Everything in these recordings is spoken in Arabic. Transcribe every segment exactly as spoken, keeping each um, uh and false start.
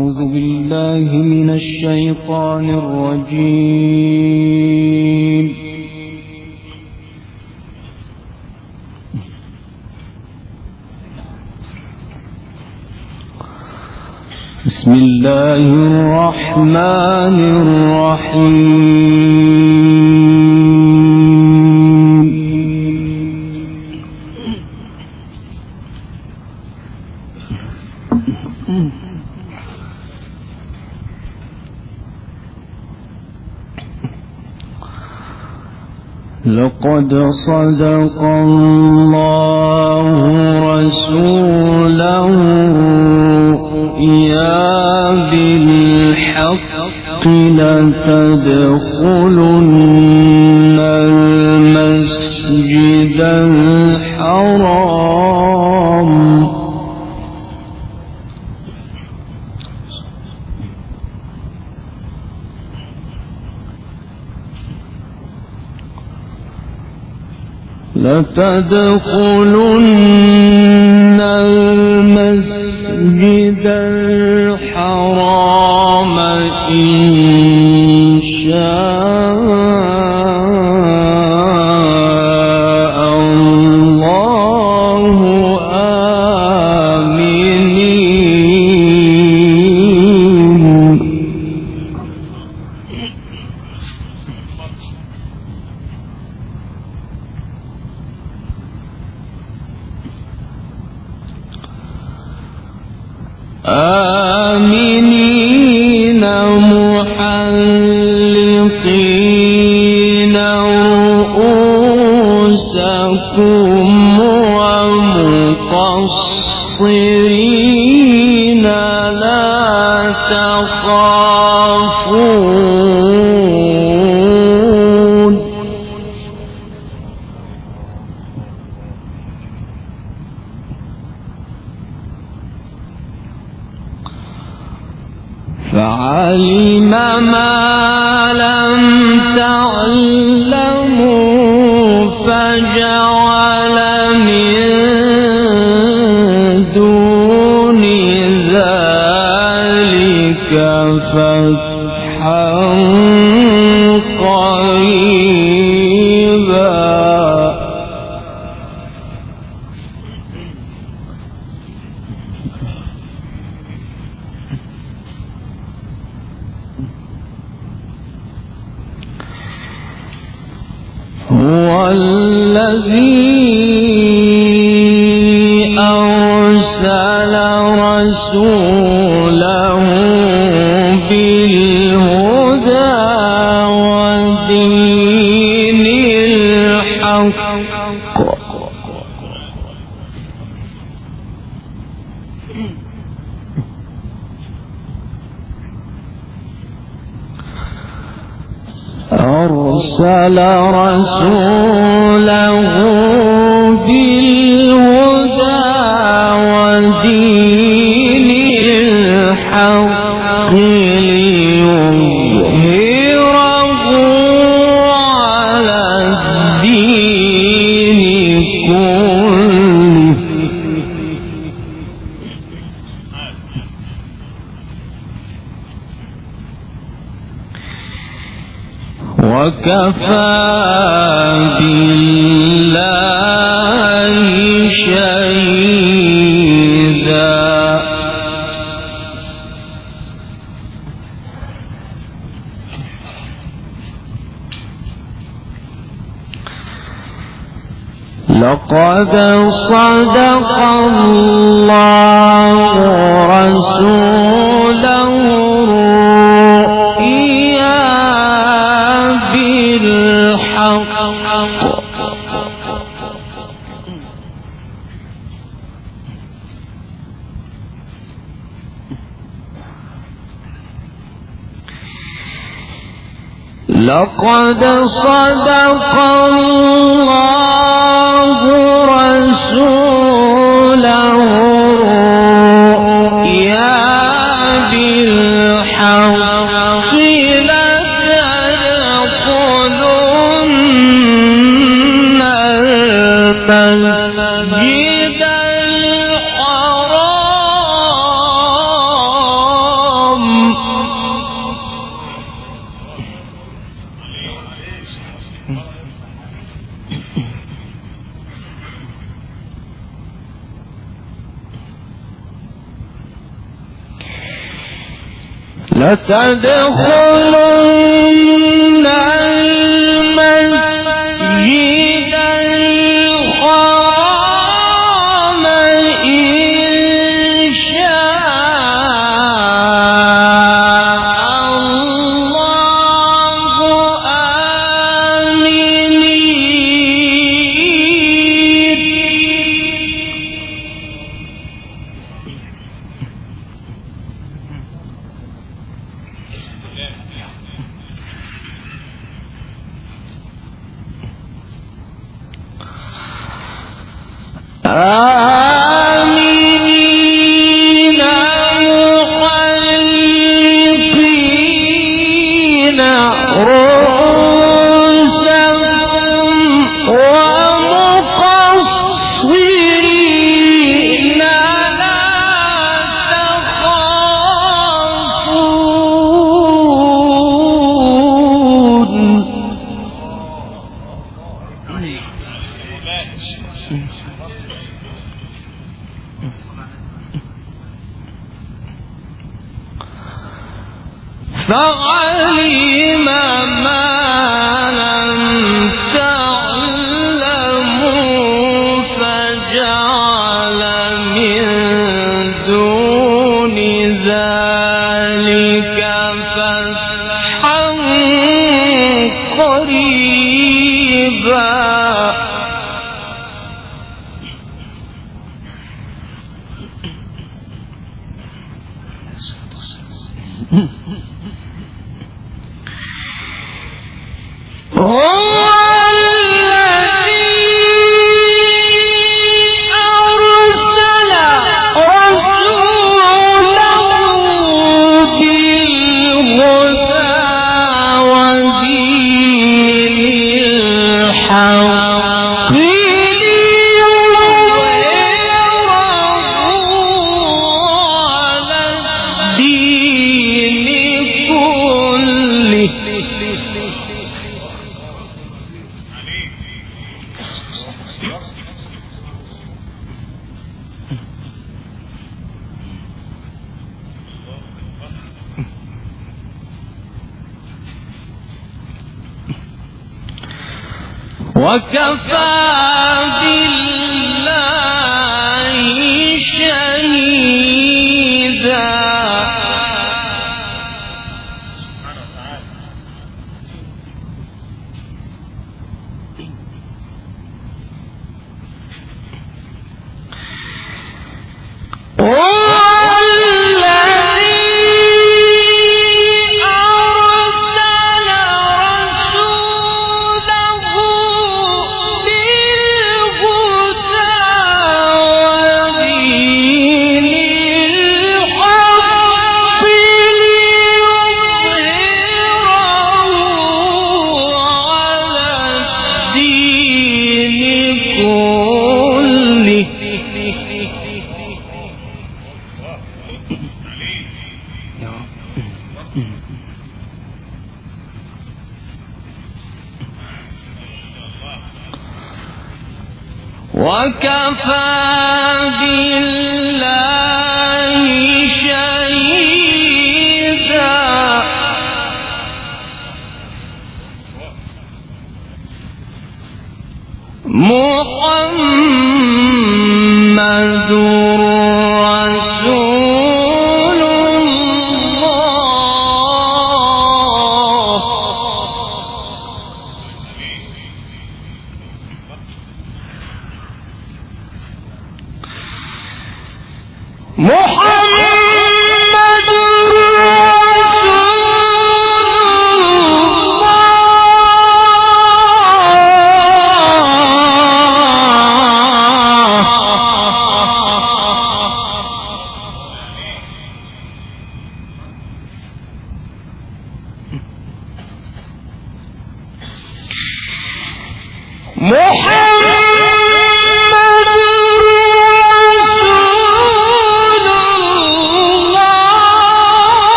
أعوذ بالله من الشيطان الرجيم. بسم الله الرحمن الرحيم. لقد صدق الله رسوله الرؤيا بالحق لتدخلن المسجد الحرام لتدخلن المسجد الحرام إن شاء الله آمنين. آمنين محلقين رؤوسكم ومقصرين لا تخافون. فعلم ما لم تعلموا فجعل من دون ذلك فتحا قريبا. هو الذي أرسل رسوله بالهدى ودين الحق أرسل رسوله بالهدى ودين الحق ليظهره على الدين كله وكفى بالله شهيدا. لقد صدق الله رسوله الرؤيا بالحق لقد صدق الله رسوله الرؤيا بالحق لتدخلن المسجد الحرام لتدخلن المسجد الحرام إن شاء الله آمنين. آمنين محلقين رؤوسهم ومقصرين لا تخافون. فعلم ما لم تعلموا فجعل من دون ذلك فتحا قريبا. هو الذي أرسل رسوله بالهدى ودين الحق ليظهره على الدين كله. وكفى بالله شهيدا. وكفى بالله شهيدا. محمد رسول الله. محمد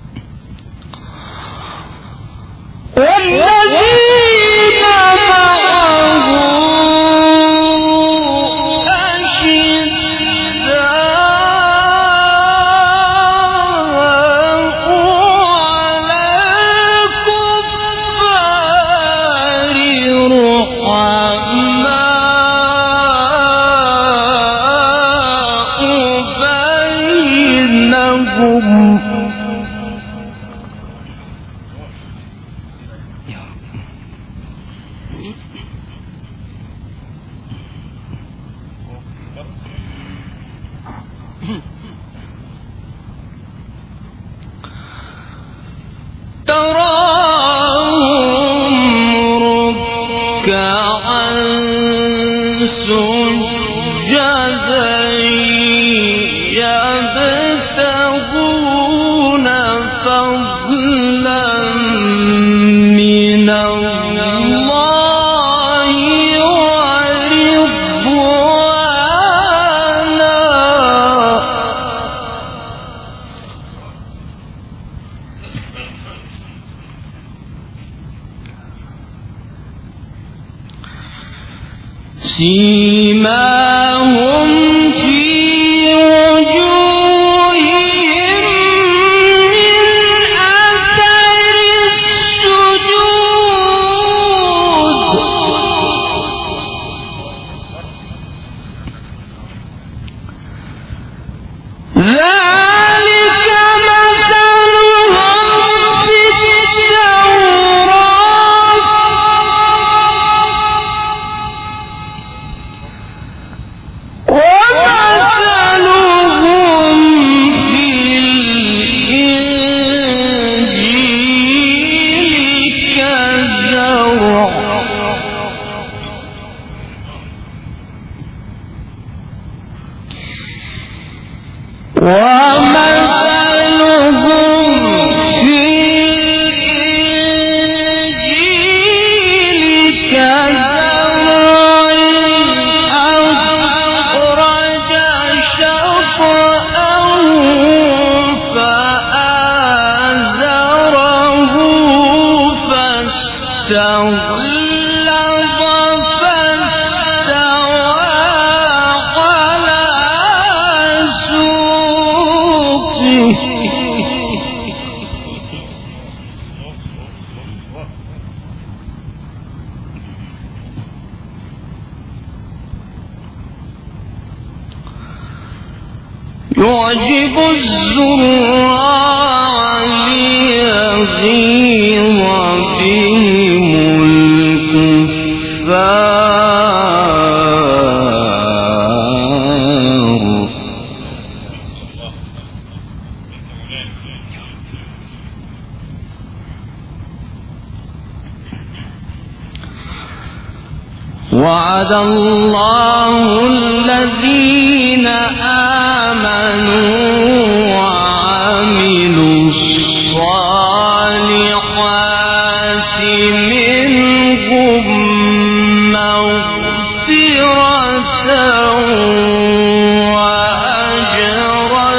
والذين معه سيماهم في وجوههم من أثر السجود ذلك مثلهم في التوراة ومثلهم في الإنجيل كزرع ومثلهم في الإنجيل كزرع أخرج شطأه فآزره فاستغلظ فاستوى على سوقه يعجب الزراع ليغيظ بهم الكفار وعد الله الذين آمنوا وعملوا الصالحات منهم مغفرة وأجرا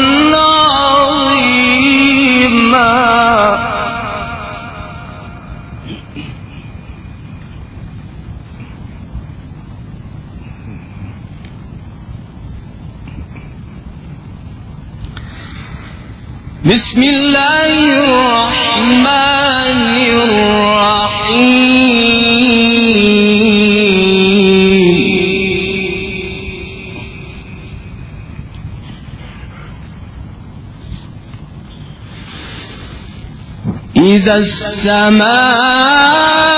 عظيما. بسم الله الرحمن الرحيم إذا السماء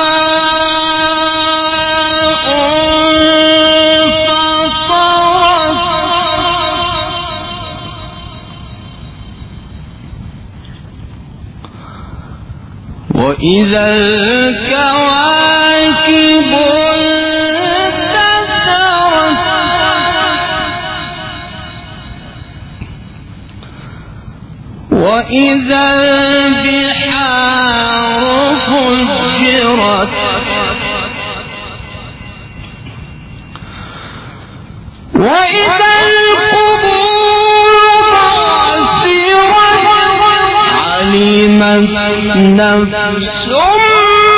وإذا الكواكب انتثرت وإذا البحار فجرت وإذا القبور بعثرت علمت نفس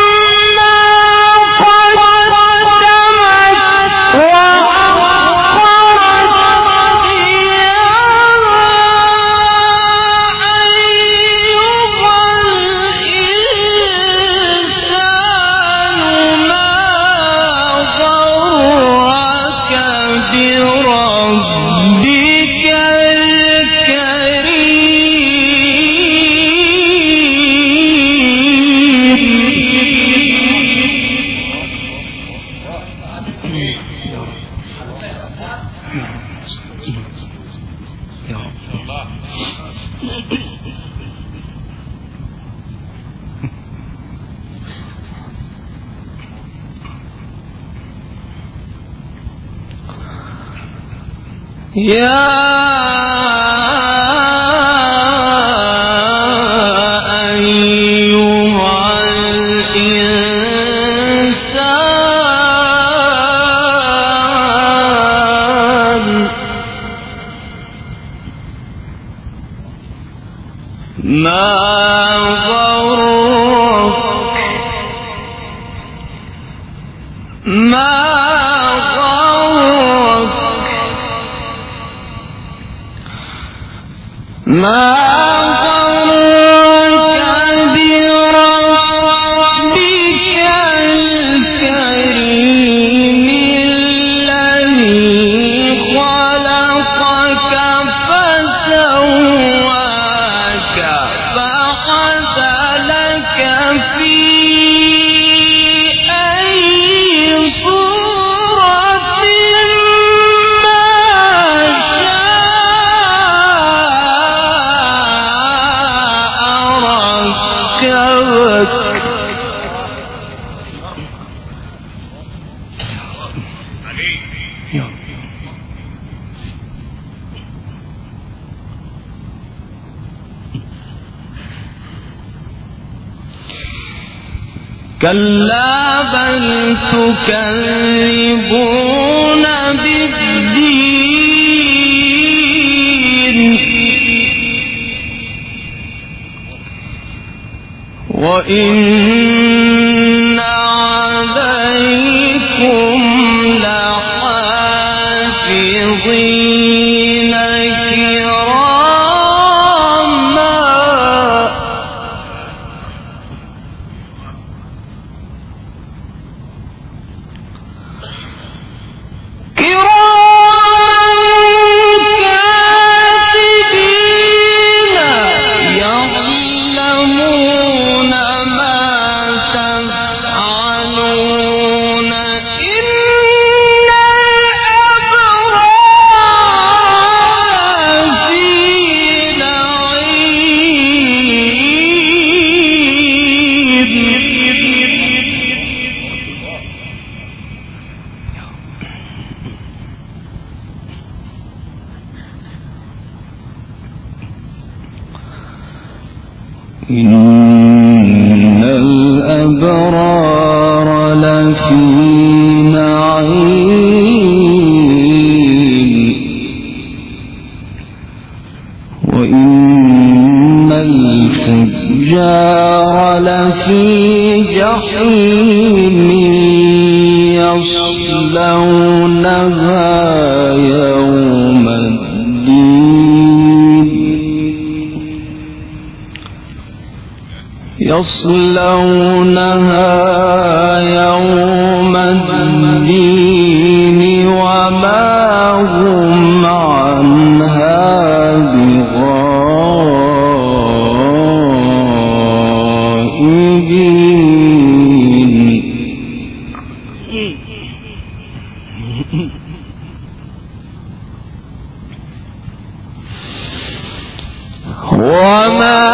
يا أيها الإنسان ما غرك ما ما غرك بربك الكريم الذي خلقك فسواك فعدلك في أي صورة ما كلا بل تكذبون بالدين وإن عليكم لحافظين كراما إن الأبرار لفي نعيم وإن الفجار لفي جحيم يصلونها يوم يصلونها يوم الدين وما هم عنها بغائبين وما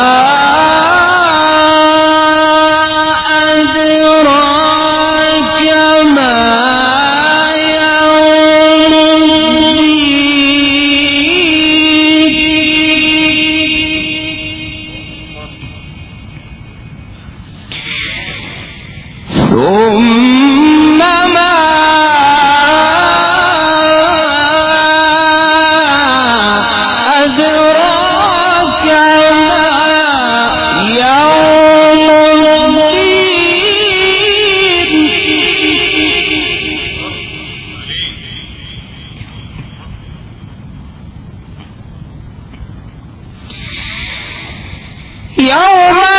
يوم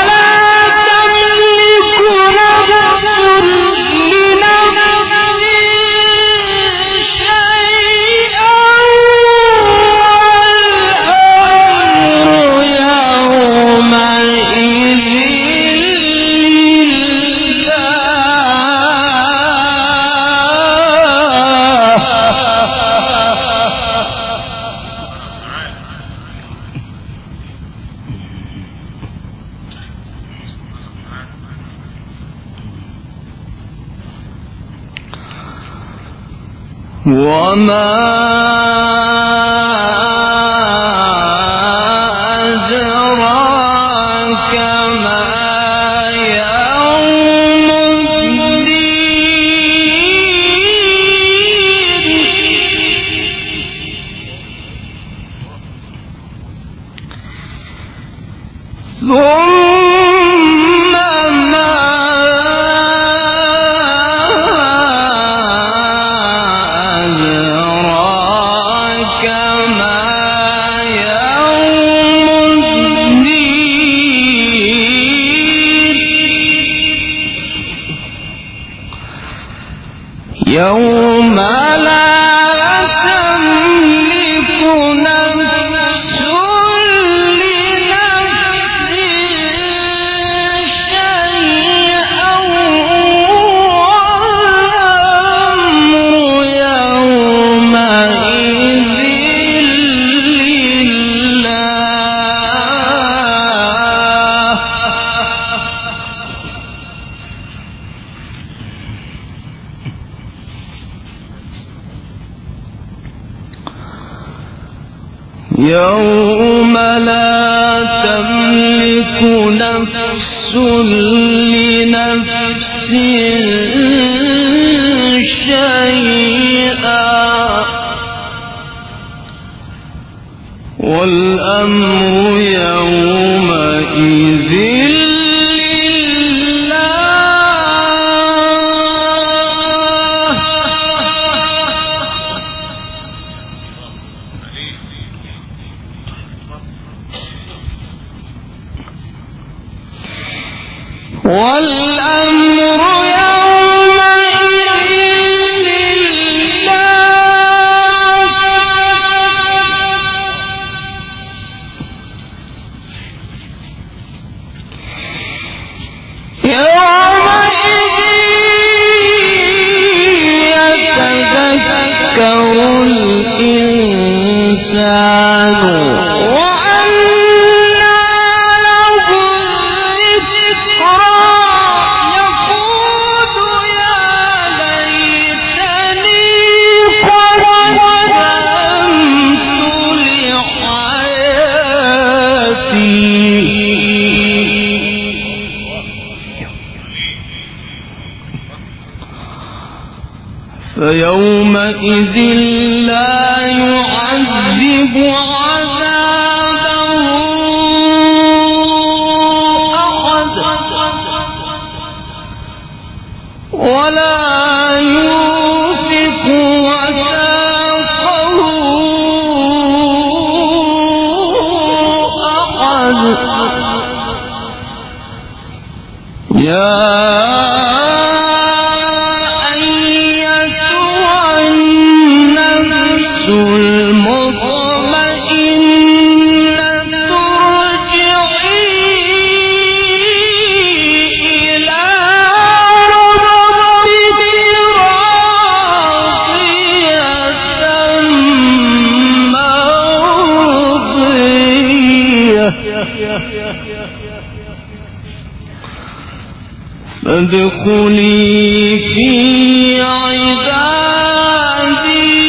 وما يوم لا تملك نفس لنفس شيئا والأمر يومئذ يوم لا تملك نفس لنفس شيئا والأمر يومئذ والأمر يومئذ لله يومئذ يتذكر الإنسان فيومئذ لا يعذب عذابه أحد ولا يوثق وثاقه أحد يا المطمئنة ارجعي إلى ربك راضية مرضية فادخلي في عبادي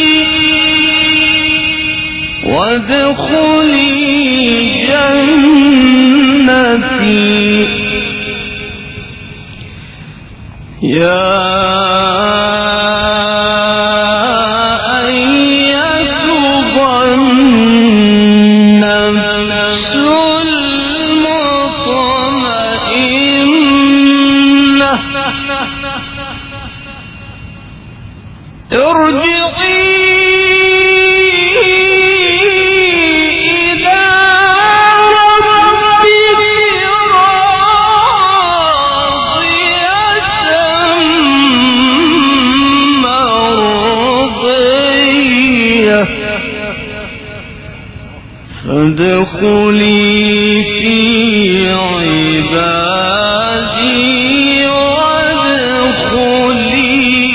وادخلي جنتي يا أيتها النفس المطمئنة ارجعي فادخلي في عبادي وادخلي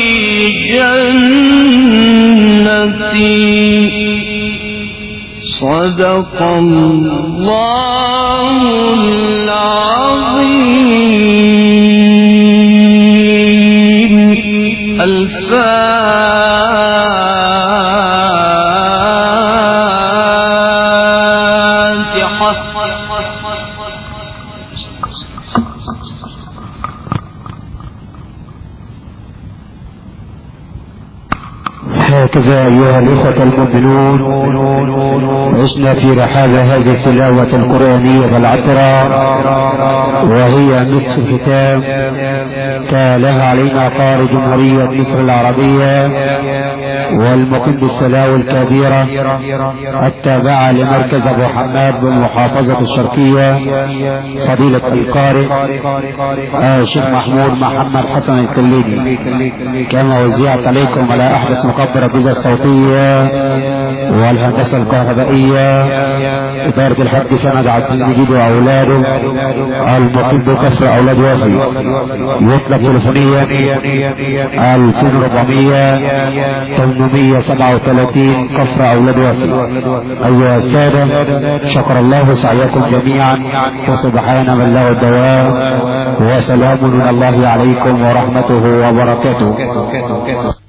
جنتي صدق الله العظيم. هكذا أيها الإخوة المؤمنون عشنا في رحاب هذه التلاوة القرآنية العطرة، وهي نصف الختام تالها علينا قارئ جمهورية مصر العربية والمقيم بالسلاوي الكبيرة التابعة لمركز أبو حماد بالمحافظة الشرقية، فضيلة القارئ الشيخ محمود محمد حسن الكليني، كما وزعت عليكم على أحدث مقبر الأجهزة الصوتية والهندسة الكهربائية إدارة الحاج سند عبد المجيد وأولاده المقيم بكفر أولاد وفي، يطلب تليفونيا ألفين وأربعمية ثمانمية وسبعة وثلاثين كفر أولاد وفي. أيها السادة، شكر الله سعيكم جميعا، وسبحان من له الدوام، وسلام من الله عليكم ورحمته وبركاته.